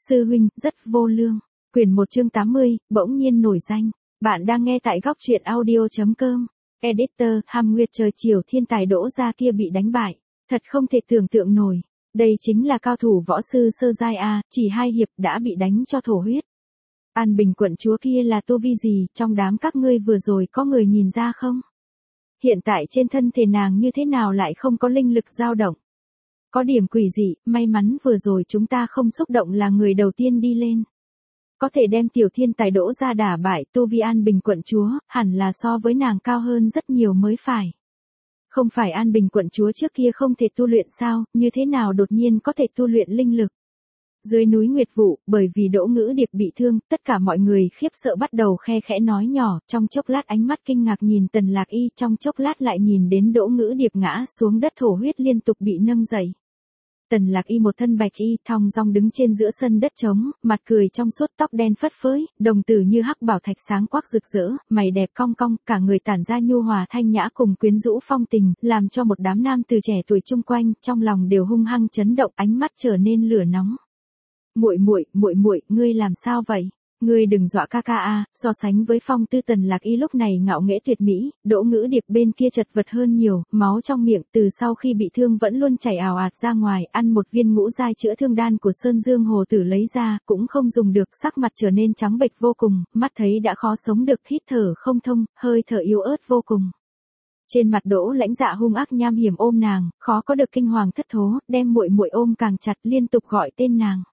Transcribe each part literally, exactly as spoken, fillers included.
Sư huynh, rất vô lương. Quyển một chương tám mươi, bỗng nhiên nổi danh. Bạn đang nghe tại góc truyện audio.com. Editor, Hàm Nguyệt trời chiều thiên tài Đỗ gia kia bị đánh bại. Thật không thể tưởng tượng nổi. Đây chính là cao thủ võ sư sơ giai A, chỉ hai hiệp đã bị đánh cho thổ huyết. An Bình quận chúa kia là tu vi gì, trong đám các ngươi vừa rồi có người nhìn ra không? Hiện tại trên thân thể nàng như thế nào lại không có linh lực dao động? Có điểm quỷ dị, may mắn vừa rồi chúng ta không xúc động là người đầu tiên đi lên. Có thể đem tiểu thiên tài Đỗ gia đả bại, tu vi An Bình quận chúa, hẳn là so với nàng cao hơn rất nhiều mới phải. Không phải An Bình quận chúa trước kia không thể tu luyện sao, như thế nào đột nhiên có thể tu luyện linh lực? Dưới núi Nguyệt Vũ, bởi vì Đỗ Ngữ Điệp bị thương, tất cả mọi người khiếp sợ bắt đầu khe khẽ nói nhỏ, trong chốc lát ánh mắt kinh ngạc nhìn Tần Lạc Y, trong chốc lát lại nhìn đến Đỗ Ngữ Điệp ngã xuống đất thổ huyết liên tục bị nâng dậy. Tần Lạc Y một thân bạch y, thong dong đứng trên giữa sân đất trống, mặt cười trong suốt, tóc đen phất phới, đồng tử như hắc bảo thạch sáng quắc rực rỡ, mày đẹp cong cong, cả người tản ra nhu hòa thanh nhã cùng quyến rũ phong tình, làm cho một đám nam từ trẻ tuổi chung quanh, trong lòng đều hung hăng chấn động, ánh mắt trở nên lửa nóng. Muội muội, muội muội, ngươi làm sao vậy? Ngươi đừng dọa ca ca a, so sánh với Phong Tư Tần Lạc Y lúc này ngạo nghễ tuyệt mỹ, Đỗ Ngữ Điệp bên kia chật vật hơn nhiều, máu trong miệng từ sau khi bị thương vẫn luôn chảy ào ạt ra ngoài, ăn một viên ngũ giai chữa thương đan của Sơn Dương Hồ Tử lấy ra, cũng không dùng được, sắc mặt trở nên trắng bệch vô cùng, mắt thấy đã khó sống được, hít thở không thông, hơi thở yếu ớt vô cùng. Trên mặt Đỗ Lãnh Dạ hung ác nham hiểm ôm nàng, khó có được kinh hoàng thất thố, đem muội muội ôm càng chặt, liên tục gọi tên nàng.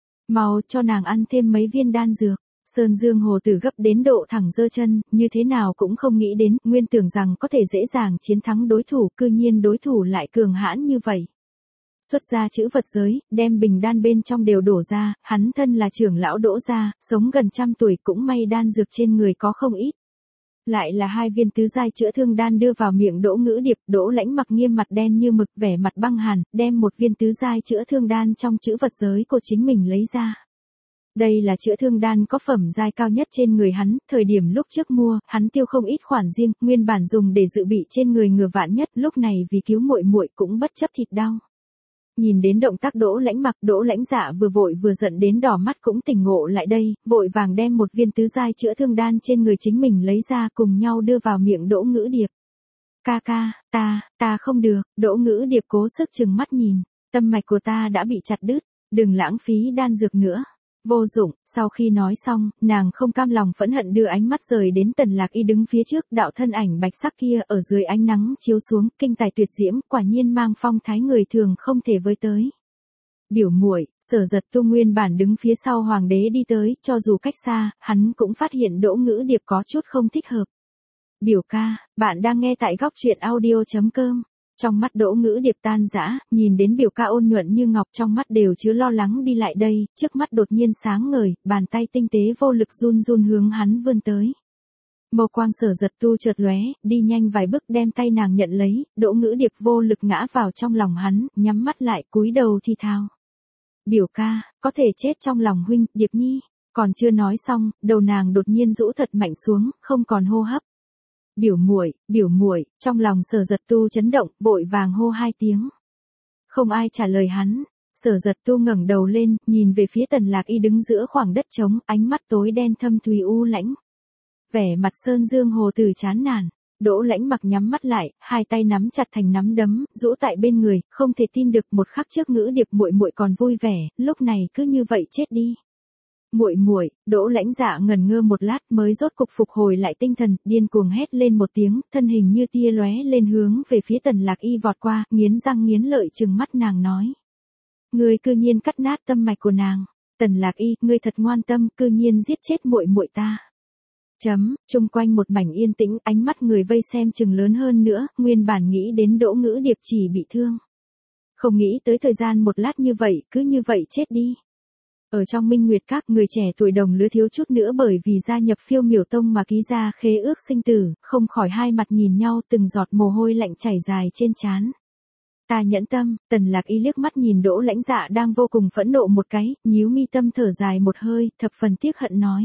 Mau cho nàng ăn thêm mấy viên đan dược. Sơn Dương Hồ Tử gấp đến độ thẳng giơ chân, như thế nào cũng không nghĩ đến, nguyên tưởng rằng có thể dễ dàng chiến thắng đối thủ, cư nhiên đối thủ lại cường hãn như vậy. Xuất ra chữ vật giới, đem bình đan bên trong đều đổ ra, hắn thân là trưởng lão Đỗ gia, sống gần trăm tuổi cũng may đan dược trên người có không ít. Lại là hai viên tứ giai chữa thương đan đưa vào miệng Đỗ Ngữ Điệp, Đỗ Lãnh mặc nghiêm mặt đen như mực, vẻ mặt băng hàn, đem một viên tứ giai chữa thương đan trong chữ vật giới của chính mình lấy ra. Đây là chữa thương đan có phẩm giai cao nhất trên người hắn, thời điểm lúc trước mua, hắn tiêu không ít khoản riêng, nguyên bản dùng để dự bị trên người ngừa vạn nhất, lúc này vì cứu muội muội cũng bất chấp thịt đau. Nhìn đến động tác Đỗ Lãnh mặc, Đỗ Lãnh Dạ vừa vội vừa giận đến đỏ mắt cũng tỉnh ngộ lại đây, vội vàng đem một viên tứ giai chữa thương đan trên người chính mình lấy ra cùng nhau đưa vào miệng Đỗ Ngữ Điệp. Ca ca, ta, ta không được, Đỗ Ngữ Điệp cố sức chừng mắt nhìn, tâm mạch của ta đã bị chặt đứt, đừng lãng phí đan dược nữa. Vô dụng, sau khi nói xong, nàng không cam lòng phẫn hận đưa ánh mắt rời đến Tần Lạc Y đứng phía trước, đạo thân ảnh bạch sắc kia ở dưới ánh nắng chiếu xuống, kinh tài tuyệt diễm, quả nhiên mang phong thái người thường không thể với tới. Biểu muội, Sở Giật Tu nguyên bản đứng phía sau hoàng đế đi tới, cho dù cách xa, hắn cũng phát hiện Đỗ Ngữ Điệp có chút không thích hợp. Biểu ca, bạn đang nghe tại góc truyện audio.com. Trong mắt Đỗ Ngữ Điệp tan rã, nhìn đến biểu ca ôn nhuận như ngọc trong mắt đều chứa lo lắng đi lại đây, trước mắt đột nhiên sáng ngời, bàn tay tinh tế vô lực run run hướng hắn vươn tới. Mâu quang Sở Giật Tu chợt lóe, đi nhanh vài bước đem tay nàng nhận lấy, Đỗ Ngữ Điệp vô lực ngã vào trong lòng hắn, nhắm mắt lại cúi đầu thi thao. Biểu ca, có thể chết trong lòng huynh, Điệp Nhi, còn chưa nói xong, đầu nàng đột nhiên rũ thật mạnh xuống, không còn hô hấp. Biểu muội, biểu muội, trong lòng Sở Giật Tu chấn động, vội vàng hô hai tiếng. Không ai trả lời hắn, Sở Giật Tu ngẩng đầu lên, nhìn về phía Tần Lạc Y đứng giữa khoảng đất trống, ánh mắt tối đen thâm thúy u lãnh. Vẻ mặt Sơn Dương Hồ Tử chán nản, Đỗ Lãnh mặc nhắm mắt lại, hai tay nắm chặt thành nắm đấm, rũ tại bên người, không thể tin được một khắc trước Ngữ Điệp muội muội còn vui vẻ, lúc này cứ như vậy chết đi. Muội muội, Đỗ Lãnh Dạ ngần ngơ một lát mới rốt cục phục hồi lại tinh thần, điên cuồng hét lên một tiếng, thân hình như tia lóe lên hướng về phía Tần Lạc Y vọt qua, nghiến răng nghiến lợi trừng mắt nàng nói. Ngươi cư nhiên cắt nát tâm mạch của nàng, Tần Lạc Y, ngươi thật ngoan tâm, cư nhiên giết chết muội muội ta. Chấm, chung quanh một mảnh yên tĩnh, ánh mắt người vây xem chừng lớn hơn nữa, nguyên bản nghĩ đến Đỗ Ngữ Điệp chỉ bị thương. Không nghĩ tới thời gian một lát như vậy, cứ như vậy chết đi. Ở trong Minh Nguyệt Các, người trẻ tuổi đồng lứa thiếu chút nữa bởi vì gia nhập Phiêu Miểu Tông mà ký ra khế ước sinh tử, không khỏi hai mặt nhìn nhau, từng giọt mồ hôi lạnh chảy dài trên trán. Ta nhẫn tâm, Tần Lạc Y liếc mắt nhìn Đỗ Lãnh Dạ đang vô cùng phẫn nộ một cái, nhíu mi tâm thở dài một hơi, thập phần tiếc hận nói.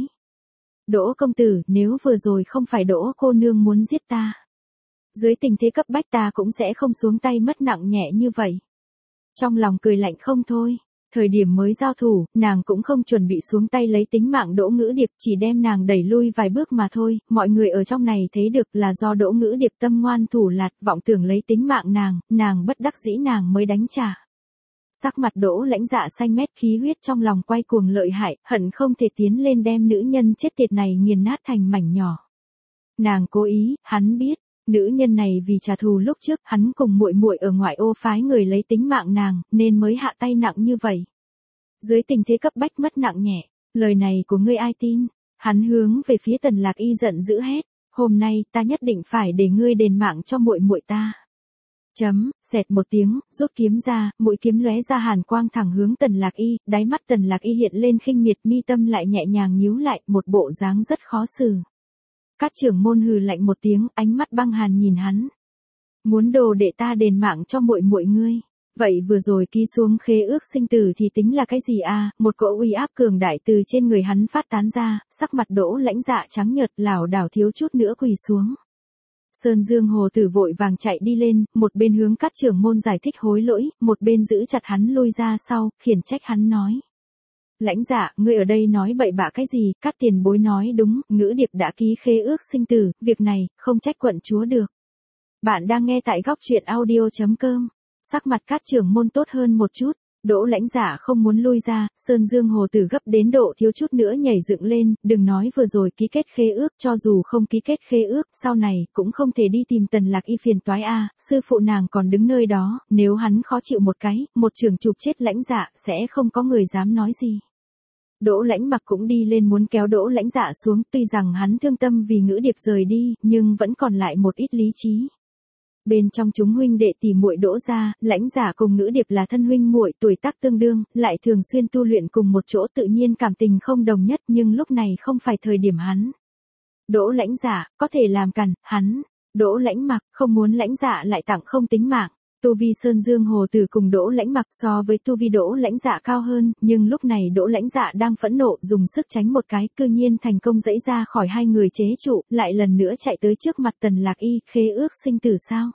Đỗ công tử, nếu vừa rồi không phải Đỗ cô nương muốn giết ta, dưới tình thế cấp bách ta cũng sẽ không xuống tay mất nặng nhẹ như vậy. Trong lòng cười lạnh không thôi. Thời điểm mới giao thủ, nàng cũng không chuẩn bị xuống tay lấy tính mạng Đỗ Ngữ Điệp, chỉ đem nàng đẩy lui vài bước mà thôi, mọi người ở trong này thấy được là do Đỗ Ngữ Điệp tâm ngoan thủ lạt, vọng tưởng lấy tính mạng nàng, nàng bất đắc dĩ nàng mới đánh trả. Sắc mặt Đỗ Lãnh Dạ xanh mét, khí huyết trong lòng quay cuồng lợi hại, hận không thể tiến lên đem nữ nhân chết tiệt này nghiền nát thành mảnh nhỏ. Nàng cố ý, hắn biết, nữ nhân này vì trả thù lúc trước, hắn cùng muội muội ở ngoại ô phái người lấy tính mạng nàng, nên mới hạ tay nặng như vậy. Dưới tình thế cấp bách mất nặng nhẹ, lời này của ngươi ai tin? Hắn hướng về phía Tần Lạc Y giận dữ hét, hôm nay ta nhất định phải để ngươi đền mạng cho muội muội ta. Chấm, xẹt một tiếng, rút kiếm ra, mũi kiếm lóe ra hàn quang thẳng hướng Tần Lạc Y, đáy mắt Tần Lạc Y hiện lên khinh miệt, mi tâm lại nhẹ nhàng nhíu lại, một bộ dáng rất khó xử. Các trưởng môn hừ lạnh một tiếng, ánh mắt băng hàn nhìn hắn. Muốn đồ để ta đền mạng cho muội muội ngươi. Vậy vừa rồi ký xuống khế ước sinh tử thì tính là cái gì à? Một cỗ uy áp cường đại từ trên người hắn phát tán ra, sắc mặt Đỗ Lãnh Dạ trắng nhợt, lảo đảo thiếu chút nữa quỳ xuống. Sơn Dương Hồ Tử vội vàng chạy đi lên, một bên hướng các trưởng môn giải thích hối lỗi, một bên giữ chặt hắn lui ra sau, khiển trách hắn nói. Lãnh Dạ, ngươi ở đây nói bậy bạ cái gì? Các tiền bối nói đúng, Ngữ Điệp đã ký khế ước sinh tử, việc này, không trách quận chúa được. Bạn đang nghe tại góc truyện audio chấm com. Sắc mặt các trưởng môn tốt hơn một chút, Đỗ Lãnh Dạ không muốn lui ra, Sơn Dương Hồ Tử gấp đến độ thiếu chút nữa nhảy dựng lên, đừng nói vừa rồi ký kết khế ước, cho dù không ký kết khế ước, sau này cũng không thể đi tìm Tần Lạc Y phiền toái a, sư phụ nàng còn đứng nơi đó, nếu hắn khó chịu một cái, một trường chụp chết Lãnh Dạ, sẽ không có người dám nói gì. Đỗ Lãnh Mặc cũng đi lên muốn kéo Đỗ Lãnh Dạ xuống, tuy rằng hắn thương tâm vì Ngữ Điệp rời đi, nhưng vẫn còn lại một ít lý trí. Bên trong chúng huynh đệ tỷ muội Đỗ gia, Lãnh Dạ cùng Ngữ Điệp là thân huynh muội, tuổi tác tương đương, lại thường xuyên tu luyện cùng một chỗ, tự nhiên cảm tình không đồng nhất, nhưng lúc này không phải thời điểm hắn. Đỗ Lãnh Dạ, có thể làm cản, hắn. Đỗ Lãnh Mặc, không muốn Lãnh Dạ lại tặng không tính mạng. Tu vi Sơn Dương Hồ Tử cùng Đỗ Lãnh Mặc so với tu vi Đỗ Lãnh Dạ cao hơn, nhưng lúc này Đỗ Lãnh Dạ đang phẫn nộ, dùng sức tránh một cái, cư nhiên thành công giãy ra khỏi hai người chế trụ, lại lần nữa chạy tới trước mặt Tần Lạc Y, khế ước sinh tử sao?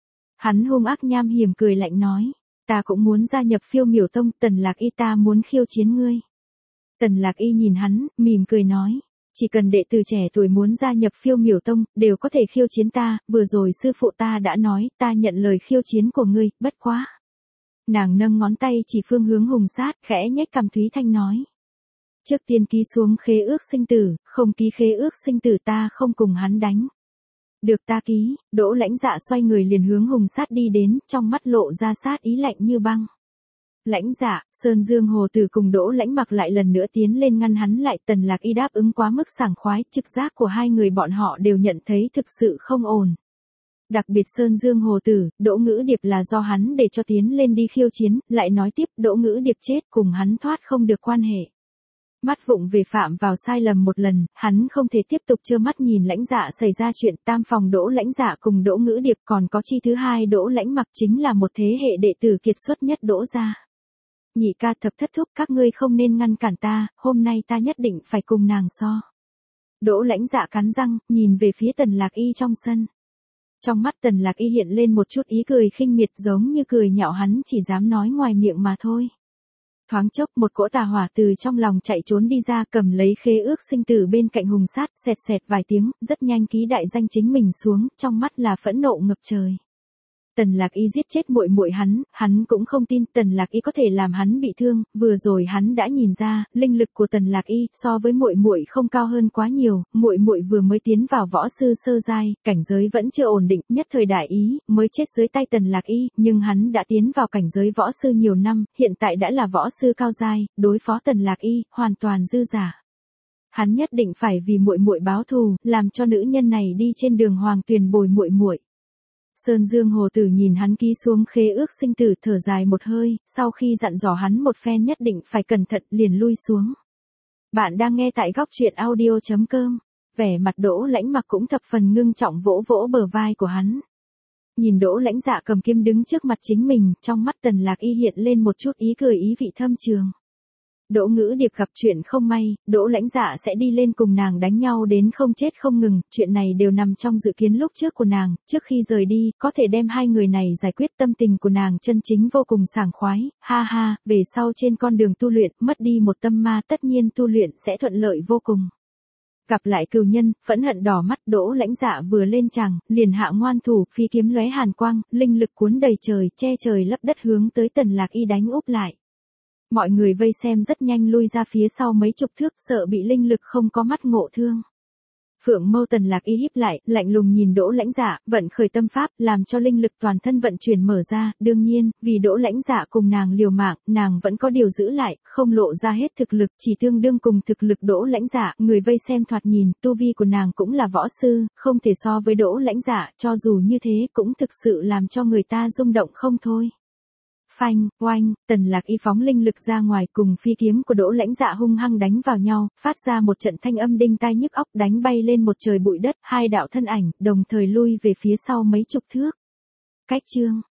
Hắn hung ác nham hiểm cười lạnh nói, ta cũng muốn gia nhập Phiêu Miểu Tông, Tần Lạc Y ta muốn khiêu chiến ngươi. Tần Lạc Y nhìn hắn, mỉm cười nói. Chỉ cần đệ tử trẻ tuổi muốn gia nhập Phiêu Miểu Tông, đều có thể khiêu chiến ta, vừa rồi sư phụ ta đã nói, ta nhận lời khiêu chiến của ngươi, bất quá. Nàng nâng ngón tay chỉ phương hướng Hùng Sát, khẽ nhếch cằm Thúy Thanh nói. Trước tiên ký xuống khế ước sinh tử, không ký khế ước sinh tử ta không cùng hắn đánh. Được ta ký, Đỗ Lãnh Dạ xoay người liền hướng Hùng Sát đi đến, trong mắt lộ ra sát ý lạnh như băng. Lãnh Dạ, Sơn Dương Hồ Tử cùng Đỗ Lãnh Mặc lại lần nữa tiến lên ngăn hắn lại, Tần Lạc Y đáp ứng quá mức sảng khoái, trực giác của hai người bọn họ đều nhận thấy thực sự không ổn. Đặc biệt Sơn Dương Hồ Tử, Đỗ Ngữ Điệp là do hắn để cho tiến lên đi khiêu chiến, lại nói tiếp Đỗ Ngữ Điệp chết cùng hắn thoát không được quan hệ. Mắt vụng về phạm vào sai lầm một lần, hắn không thể tiếp tục trơ mắt nhìn Lãnh Dạ xảy ra chuyện, tam phòng Đỗ Lãnh Dạ cùng Đỗ Ngữ Điệp, còn có chi thứ hai Đỗ Lãnh Mặc chính là một thế hệ đệ tử kiệt xuất nhất Đỗ gia. Nhị ca thập thất thúc, các ngươi không nên ngăn cản ta, hôm nay ta nhất định phải cùng nàng so. Đỗ Lãnh Dạ cắn răng, nhìn về phía Tần Lạc Y trong sân. Trong mắt Tần Lạc Y hiện lên một chút ý cười khinh miệt, giống như cười nhạo hắn chỉ dám nói ngoài miệng mà thôi. Thoáng chốc một cỗ tà hỏa từ trong lòng chạy trốn đi ra, cầm lấy khế ước sinh tử bên cạnh Hùng Sát, xẹt xẹt vài tiếng, rất nhanh ký đại danh chính mình xuống, trong mắt là phẫn nộ ngập trời. Tần Lạc Y giết chết muội muội hắn, hắn cũng không tin Tần Lạc Y có thể làm hắn bị thương, vừa rồi hắn đã nhìn ra, linh lực của Tần Lạc Y so với muội muội không cao hơn quá nhiều, muội muội vừa mới tiến vào võ sư sơ giai, cảnh giới vẫn chưa ổn định, nhất thời đại ý, mới chết dưới tay Tần Lạc Y, nhưng hắn đã tiến vào cảnh giới võ sư nhiều năm, hiện tại đã là võ sư cao giai, đối phó Tần Lạc Y, hoàn toàn dư giả. Hắn nhất định phải vì muội muội báo thù, làm cho nữ nhân này đi trên đường hoàng tuyền bồi muội muội. Sơn Dương Hồ Tử nhìn hắn ký xuống khế ước sinh tử, thở dài một hơi, sau khi dặn dò hắn một phen nhất định phải cẩn thận, liền lui xuống. Bạn đang nghe tại góc truyện audio chấm com, vẻ mặt Đỗ Lãnh Mặc cũng thập phần ngưng trọng, vỗ vỗ bờ vai của hắn. Nhìn Đỗ Lãnh Dạ cầm kiếm đứng trước mặt chính mình, trong mắt Tần Lạc Y hiện lên một chút ý cười ý vị thâm trường. Đỗ Ngữ Điệp gặp chuyện không may, Đỗ Lãnh Dạ sẽ đi lên cùng nàng đánh nhau đến không chết không ngừng, chuyện này đều nằm trong dự kiến lúc trước của nàng, trước khi rời đi, có thể đem hai người này giải quyết, tâm tình của nàng chân chính vô cùng sảng khoái, ha ha, về sau trên con đường tu luyện, mất đi một tâm ma tất nhiên tu luyện sẽ thuận lợi vô cùng. Gặp lại cừu nhân, phẫn hận đỏ mắt, Đỗ Lãnh Dạ vừa lên tràng, liền hạ ngoan thủ, phi kiếm lóe hàn quang, linh lực cuốn đầy trời, che trời lấp đất hướng tới Tần Lạc Y đánh úp lại. Mọi người vây xem rất nhanh lui ra phía sau mấy chục thước, sợ bị linh lực không có mắt ngộ thương. Phượng mâu Tần Lạc Y híp lại, lạnh lùng nhìn Đỗ Lãnh Dạ, vận khởi tâm pháp, làm cho linh lực toàn thân vận chuyển mở ra, đương nhiên, vì Đỗ Lãnh Dạ cùng nàng liều mạng, nàng vẫn có điều giữ lại, không lộ ra hết thực lực, chỉ tương đương cùng thực lực Đỗ Lãnh Dạ, người vây xem thoạt nhìn, tu vi của nàng cũng là võ sư, không thể so với Đỗ Lãnh Dạ, cho dù như thế cũng thực sự làm cho người ta rung động không thôi. Phanh, oanh, Tần Lạc Y phóng linh lực ra ngoài cùng phi kiếm của Đỗ Lãnh Dạ hung hăng đánh vào nhau, phát ra một trận thanh âm đinh tai nhức óc, đánh bay lên một trời bụi đất, hai đạo thân ảnh, đồng thời lui về phía sau mấy chục thước. Cách chương